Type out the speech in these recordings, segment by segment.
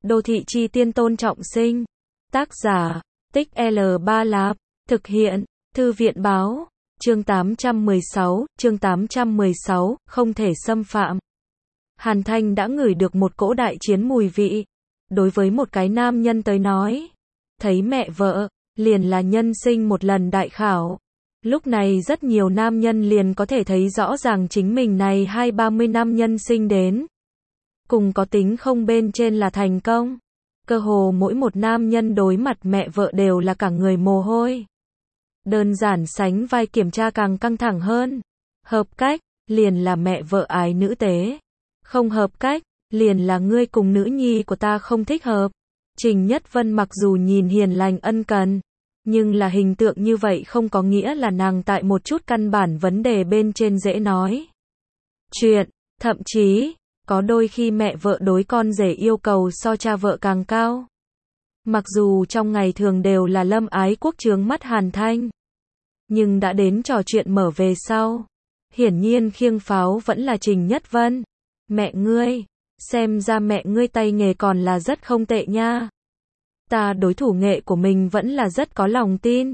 Đô thị chi tiên Tôn Trọng Sinh. Tác giả, Tích L Ba Lạp. Thực hiện, Thư viện Báo. Chương 816, không thể xâm phạm. Hàn Thanh đã ngửi được một cỗ đại chiến mùi vị. Đối với một cái nam nhân tới nói, thấy mẹ vợ, liền là nhân sinh một lần đại khảo. Lúc này rất nhiều nam nhân liền có thể thấy rõ ràng chính mình này 20-30 năm nhân sinh đến. Cùng có tính không bên trên là thành công. Cơ hồ mỗi một nam nhân đối mặt mẹ vợ đều là cả người mồ hôi. Đơn giản sánh vai kiểm tra càng căng thẳng hơn. Hợp cách, liền là mẹ vợ ái nữ tế. Không hợp cách, liền là ngươi cùng nữ nhi của ta không thích hợp. Trình Nhất Vân mặc dù nhìn hiền lành ân cần, nhưng là hình tượng như vậy không có nghĩa là nàng tại một chút căn bản vấn đề bên trên dễ nói chuyện, thậm chí, có đôi khi mẹ vợ đối con rể yêu cầu so cha vợ càng cao. Mặc dù trong ngày thường đều là Lâm Ái Quốc trướng mắt Hàn Thanh, nhưng đã đến trò chuyện mở về sau, hiển nhiên khiêng pháo vẫn là Trình Nhất Vân. Mẹ ngươi, xem ra mẹ ngươi tay nghề còn là rất không tệ nha. Ta đối thủ nghệ của mình vẫn là rất có lòng tin.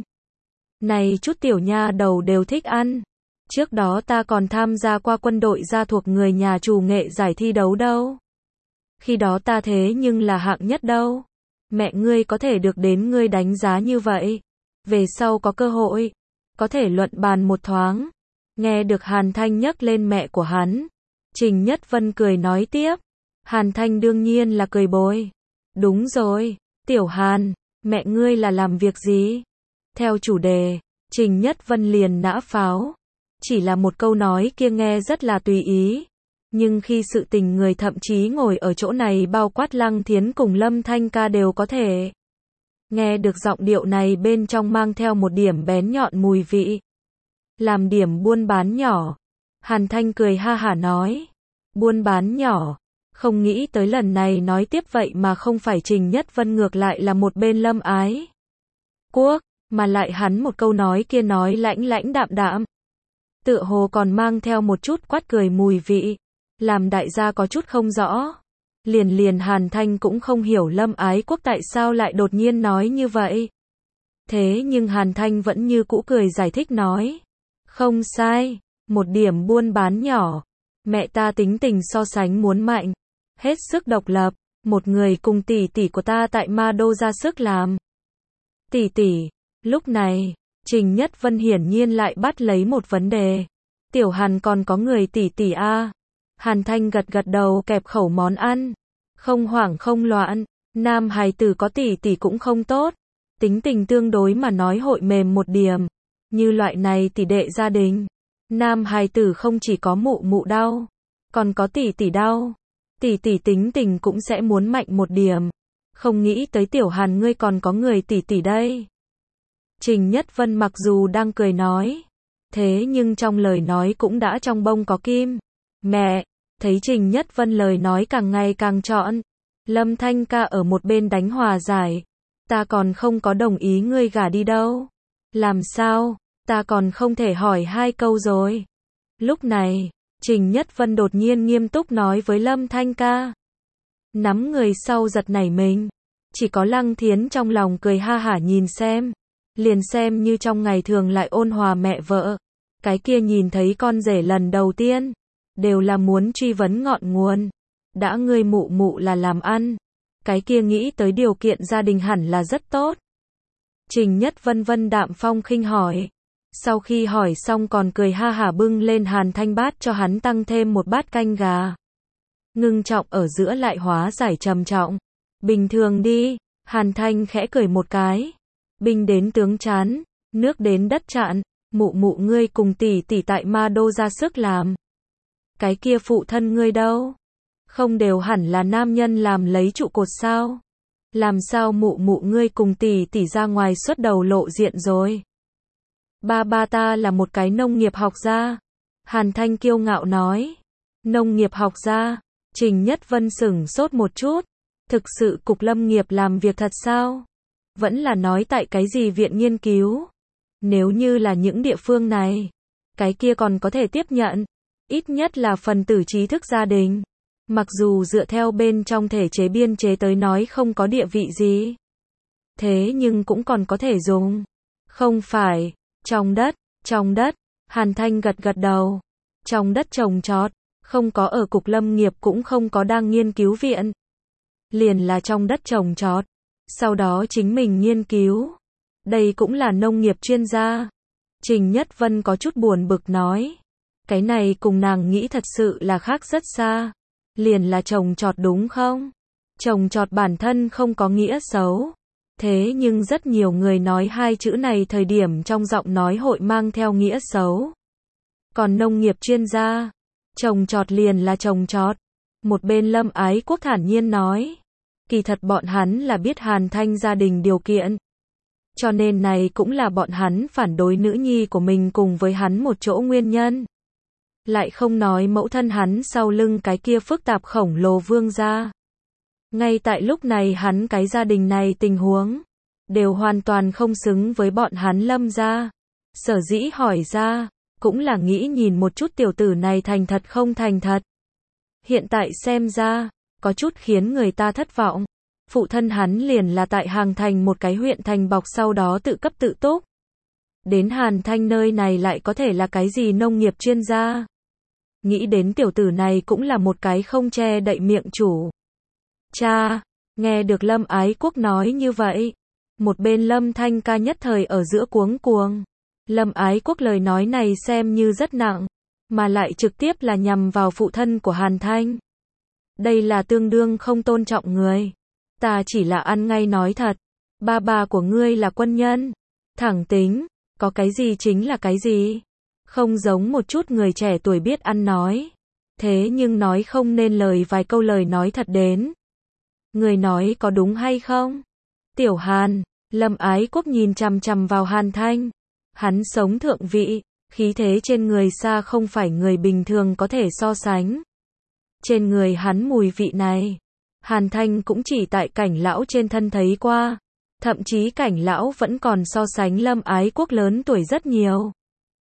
Này chút tiểu nha đầu đều thích ăn. Trước đó ta còn tham gia qua quân đội gia thuộc người nhà chủ nghệ giải thi đấu đâu. Khi đó ta thế nhưng là hạng nhất đâu. Mẹ ngươi có thể được đến ngươi đánh giá như vậy. Về sau có cơ hội, có thể luận bàn một thoáng. Nghe được Hàn Thanh nhắc lên mẹ của hắn, Trình Nhất Vân cười nói tiếp. Hàn Thanh đương nhiên là cười bồi. Đúng rồi, Tiểu Hàn, mẹ ngươi là làm việc gì? Theo chủ đề, Trình Nhất Vân liền nã pháo. Chỉ là một câu nói kia nghe rất là tùy ý. Nhưng khi sự tình người thậm chí ngồi ở chỗ này bao quát Lăng Thiến cùng Lâm Thanh Ca đều có thể nghe được giọng điệu này bên trong mang theo một điểm bén nhọn mùi vị. Làm điểm buôn bán nhỏ. Hàn Thanh cười ha hả nói. Buôn bán nhỏ. Không nghĩ tới lần này nói tiếp vậy mà không phải Trình Nhất Vân ngược lại là một bên Lâm Ái Quốc, mà lại hắn một câu nói kia nói lãnh lãnh đạm đạm. Tựa hồ còn mang theo một chút quát cười mùi vị, làm đại gia có chút không rõ. Liền Hàn Thanh cũng không hiểu Lâm Ái Quốc tại sao lại đột nhiên nói như vậy. Thế nhưng Hàn Thanh vẫn như cũ cười giải thích nói. Không sai, một điểm buôn bán nhỏ. Mẹ ta tính tình so sánh muốn mạnh, hết sức độc lập, một người cùng tỷ tỷ của ta tại Ma Đô ra sức làm. Tỷ tỷ, lúc này, Trình Nhất Vân hiển nhiên lại bắt lấy một vấn đề. Tiểu Hàn còn có người tỷ tỷ a? Hàn Thanh gật gật đầu kẹp khẩu món ăn. Không hoảng không loạn, nam hài tử có tỷ tỷ cũng không tốt. Tính tình tương đối mà nói hội mềm một điểm. Như loại này tỷ đệ gia đình. Nam hài tử không chỉ có mụ mụ đau, còn có tỷ tỷ đau. Tỷ tỷ tính tình cũng sẽ muốn mạnh một điểm. Không nghĩ tới Tiểu Hàn ngươi còn có người tỷ tỷ đây. Trình Nhất Vân mặc dù đang cười nói, thế nhưng trong lời nói cũng đã trong bông có kim. Mẹ, thấy Trình Nhất Vân lời nói càng ngày càng trọn. Lâm Thanh Ca ở một bên đánh hòa giải. Ta còn không có đồng ý ngươi gả đi đâu. Làm sao, ta còn không thể hỏi hai câu rồi. Lúc này, Trình Nhất Vân đột nhiên nghiêm túc nói với Lâm Thanh Ca. Nắm người sau giật nảy mình. Chỉ có Lăng Thiến trong lòng cười ha hả nhìn xem. Liền xem như trong ngày thường lại ôn hòa mẹ vợ. Cái kia nhìn thấy con rể lần đầu tiên, đều là muốn truy vấn ngọn nguồn. Đã ngươi mụ mụ là làm ăn, cái kia nghĩ tới điều kiện gia đình hẳn là rất tốt. Trình Nhất Vân vân đạm phong khinh hỏi. Sau khi hỏi xong còn cười ha hả bưng lên Hàn Thanh bát cho hắn tăng thêm một bát canh gà. Ngưng trọng ở giữa lại hóa giải trầm trọng. Bình thường đi, Hàn Thanh khẽ cười một cái. Binh đến tướng chán, nước đến đất chặn, mụ mụ ngươi cùng tỷ tỷ tại Ma Đô ra sức làm. Cái kia phụ thân ngươi đâu? Không đều hẳn là nam nhân làm lấy trụ cột sao? Làm sao mụ mụ ngươi cùng tỷ tỷ ra ngoài xuất đầu lộ diện rồi? Ba ta là một cái nông nghiệp học gia. Hàn Thanh kiêu ngạo nói. Nông nghiệp học gia? Trình Nhất Vân sửng sốt một chút. Thực sự cục lâm nghiệp làm việc thật sao? Vẫn là nói tại cái gì viện nghiên cứu? Nếu như là những địa phương này, cái kia còn có thể tiếp nhận. Ít nhất là phần tử trí thức gia đình. Mặc dù dựa theo bên trong thể chế biên chế tới nói không có địa vị gì. Thế nhưng cũng còn có thể dùng. Không phải, trong đất, Hàn Thanh gật gật đầu. Trong đất trồng trọt, không có ở cục lâm nghiệp cũng không có đang nghiên cứu viện. Liền là trong đất trồng trọt, sau đó chính mình nghiên cứu. Đây cũng là nông nghiệp chuyên gia. Trình Nhất Vân có chút buồn bực nói. Cái này cùng nàng nghĩ thật sự là khác rất xa. Liền là trồng trọt đúng không? Trồng trọt bản thân không có nghĩa xấu. Thế nhưng rất nhiều người nói hai chữ này thời điểm trong giọng nói hội mang theo nghĩa xấu. Còn nông nghiệp chuyên gia, trồng trọt liền là trồng trọt. Một bên Lâm Ái Quốc thản nhiên nói. Kỳ thật bọn hắn là biết Hàn Thanh gia đình điều kiện. Cho nên này cũng là bọn hắn phản đối nữ nhi của mình cùng với hắn một chỗ nguyên nhân. Lại không nói mẫu thân hắn sau lưng cái kia phức tạp khổng lồ vương gia. Ngay tại lúc này hắn cái gia đình này tình huống, đều hoàn toàn không xứng với bọn hắn Lâm gia. Sở dĩ hỏi ra, cũng là nghĩ nhìn một chút tiểu tử này thành thật không thành thật. Hiện tại xem ra, có chút khiến người ta thất vọng. Phụ thân hắn liền là tại Hàng Thành một cái huyện thành bọc sau đó tự cấp tự túc. Đến Hàn Thanh nơi này lại có thể là cái gì nông nghiệp chuyên gia. Nghĩ đến tiểu tử này cũng là một cái không che đậy miệng chủ. Cha, nghe được Lâm Ái Quốc nói như vậy. Một bên Lâm Thanh ca nhất thời ở giữa cuống cuồng. Lâm Ái Quốc lời nói này xem như rất nặng, mà lại trực tiếp là nhằm vào phụ thân của Hàn Thanh. Đây là tương đương không tôn trọng người. Ta chỉ là ăn ngay nói thật. Ba bà của ngươi là quân nhân. Thẳng tính, có cái gì chính là cái gì. Không giống một chút người trẻ tuổi biết ăn nói. Thế nhưng nói không nên lời vài câu lời nói thật đến. Người nói có đúng hay không? Tiểu Hàn, Lâm Ái Quốc nhìn chằm chằm vào Hàn Thanh. Hắn sống thượng vị, khí thế trên người xa không phải người bình thường có thể so sánh. Trên người hắn mùi vị này, Hàn Thanh cũng chỉ tại Cảnh lão trên thân thấy qua. Thậm chí Cảnh lão vẫn còn so sánh Lâm Ái Quốc lớn tuổi rất nhiều.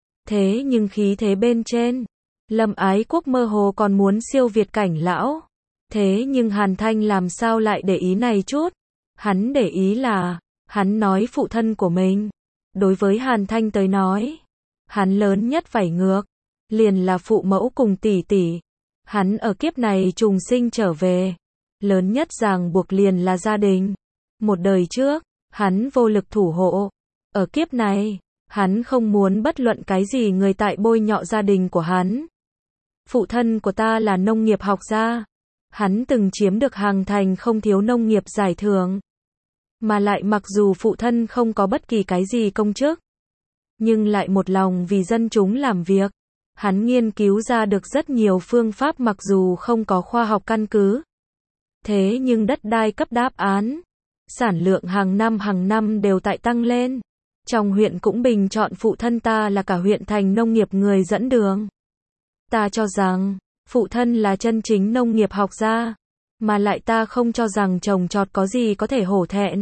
Thế nhưng khí thế bên trên, Lâm Ái Quốc mơ hồ còn muốn siêu việt Cảnh lão. Thế nhưng Hàn Thanh làm sao lại để ý này chút? Hắn để ý là, hắn nói phụ thân của mình. Đối với Hàn Thanh tới nói, hắn lớn nhất phải ngược, liền là phụ mẫu cùng tỷ tỷ. Hắn ở kiếp này trùng sinh trở về, lớn nhất ràng buộc liền là gia đình. Một đời trước, hắn vô lực thủ hộ. Ở kiếp này, hắn không muốn bất luận cái gì người tại bôi nhọ gia đình của hắn. Phụ thân của ta là nông nghiệp học gia. Hắn từng chiếm được Hàng Thành không thiếu nông nghiệp giải thưởng. Mà lại mặc dù phụ thân không có bất kỳ cái gì công chức, nhưng lại một lòng vì dân chúng làm việc. Hắn nghiên cứu ra được rất nhiều phương pháp mặc dù không có khoa học căn cứ. Thế nhưng đất đai cấp đáp án. Sản lượng hàng năm đều tại tăng lên. Trong huyện cũng bình chọn phụ thân ta là cả huyện thành nông nghiệp người dẫn đường. Ta cho rằng, phụ thân là chân chính nông nghiệp học gia. Mà lại ta không cho rằng trồng trọt có gì có thể hổ thẹn.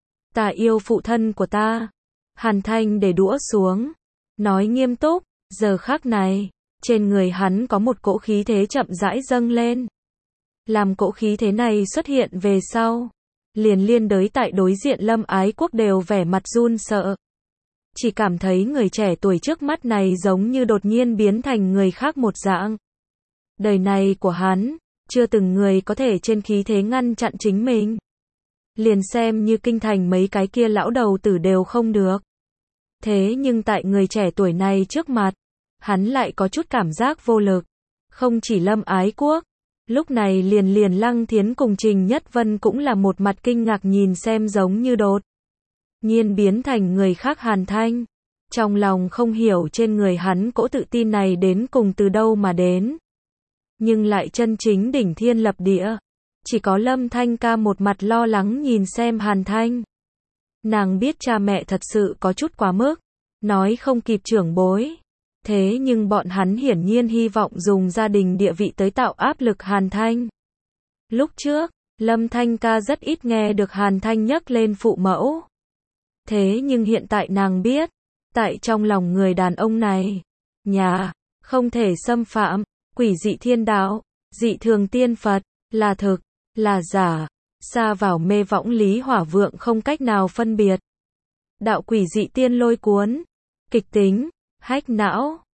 Ta yêu phụ thân của ta. Hàn Thanh để đũa xuống. Nói nghiêm túc, giờ khắc này, trên người hắn có một cỗ khí thế chậm rãi dâng lên. Làm cỗ khí thế này xuất hiện về sau. Liền liên đới tại đối diện Lâm Ái Quốc đều vẻ mặt run sợ. Chỉ cảm thấy người trẻ tuổi trước mắt này giống như đột nhiên biến thành người khác một dạng. Đời này của hắn, chưa từng người có thể trên khí thế ngăn chặn chính mình. Liền xem như kinh thành mấy cái kia lão đầu tử đều không được. Thế nhưng tại người trẻ tuổi này trước mặt, hắn lại có chút cảm giác vô lực. Không chỉ Lâm Ái Quốc, lúc này liền Lăng Thiến cùng Trình Nhất Vân cũng là một mặt kinh ngạc nhìn xem giống như đột nhiên biến thành người khác Hàn Thanh. Trong lòng không hiểu trên người hắn cỗ tự tin này đến cùng từ đâu mà đến. Nhưng lại chân chính đỉnh thiên lập địa. Chỉ có Lâm Thanh ca một mặt lo lắng nhìn xem Hàn Thanh. Nàng biết cha mẹ thật sự có chút quá mức, nói không kịp trưởng bối. Thế nhưng bọn hắn hiển nhiên hy vọng dùng gia đình địa vị tới tạo áp lực Hàn Thanh. Lúc trước, Lâm Thanh ca rất ít nghe được Hàn Thanh nhắc lên phụ mẫu. Thế nhưng hiện tại nàng biết, tại trong lòng người đàn ông này, nhà, không thể xâm phạm, quỷ dị thiên đạo, Dị thường tiên Phật, là thực, là giả, sa vào mê võng lý hỏa vượng không cách nào phân biệt. Đạo quỷ dị tiên lôi cuốn, kịch tính, hách não.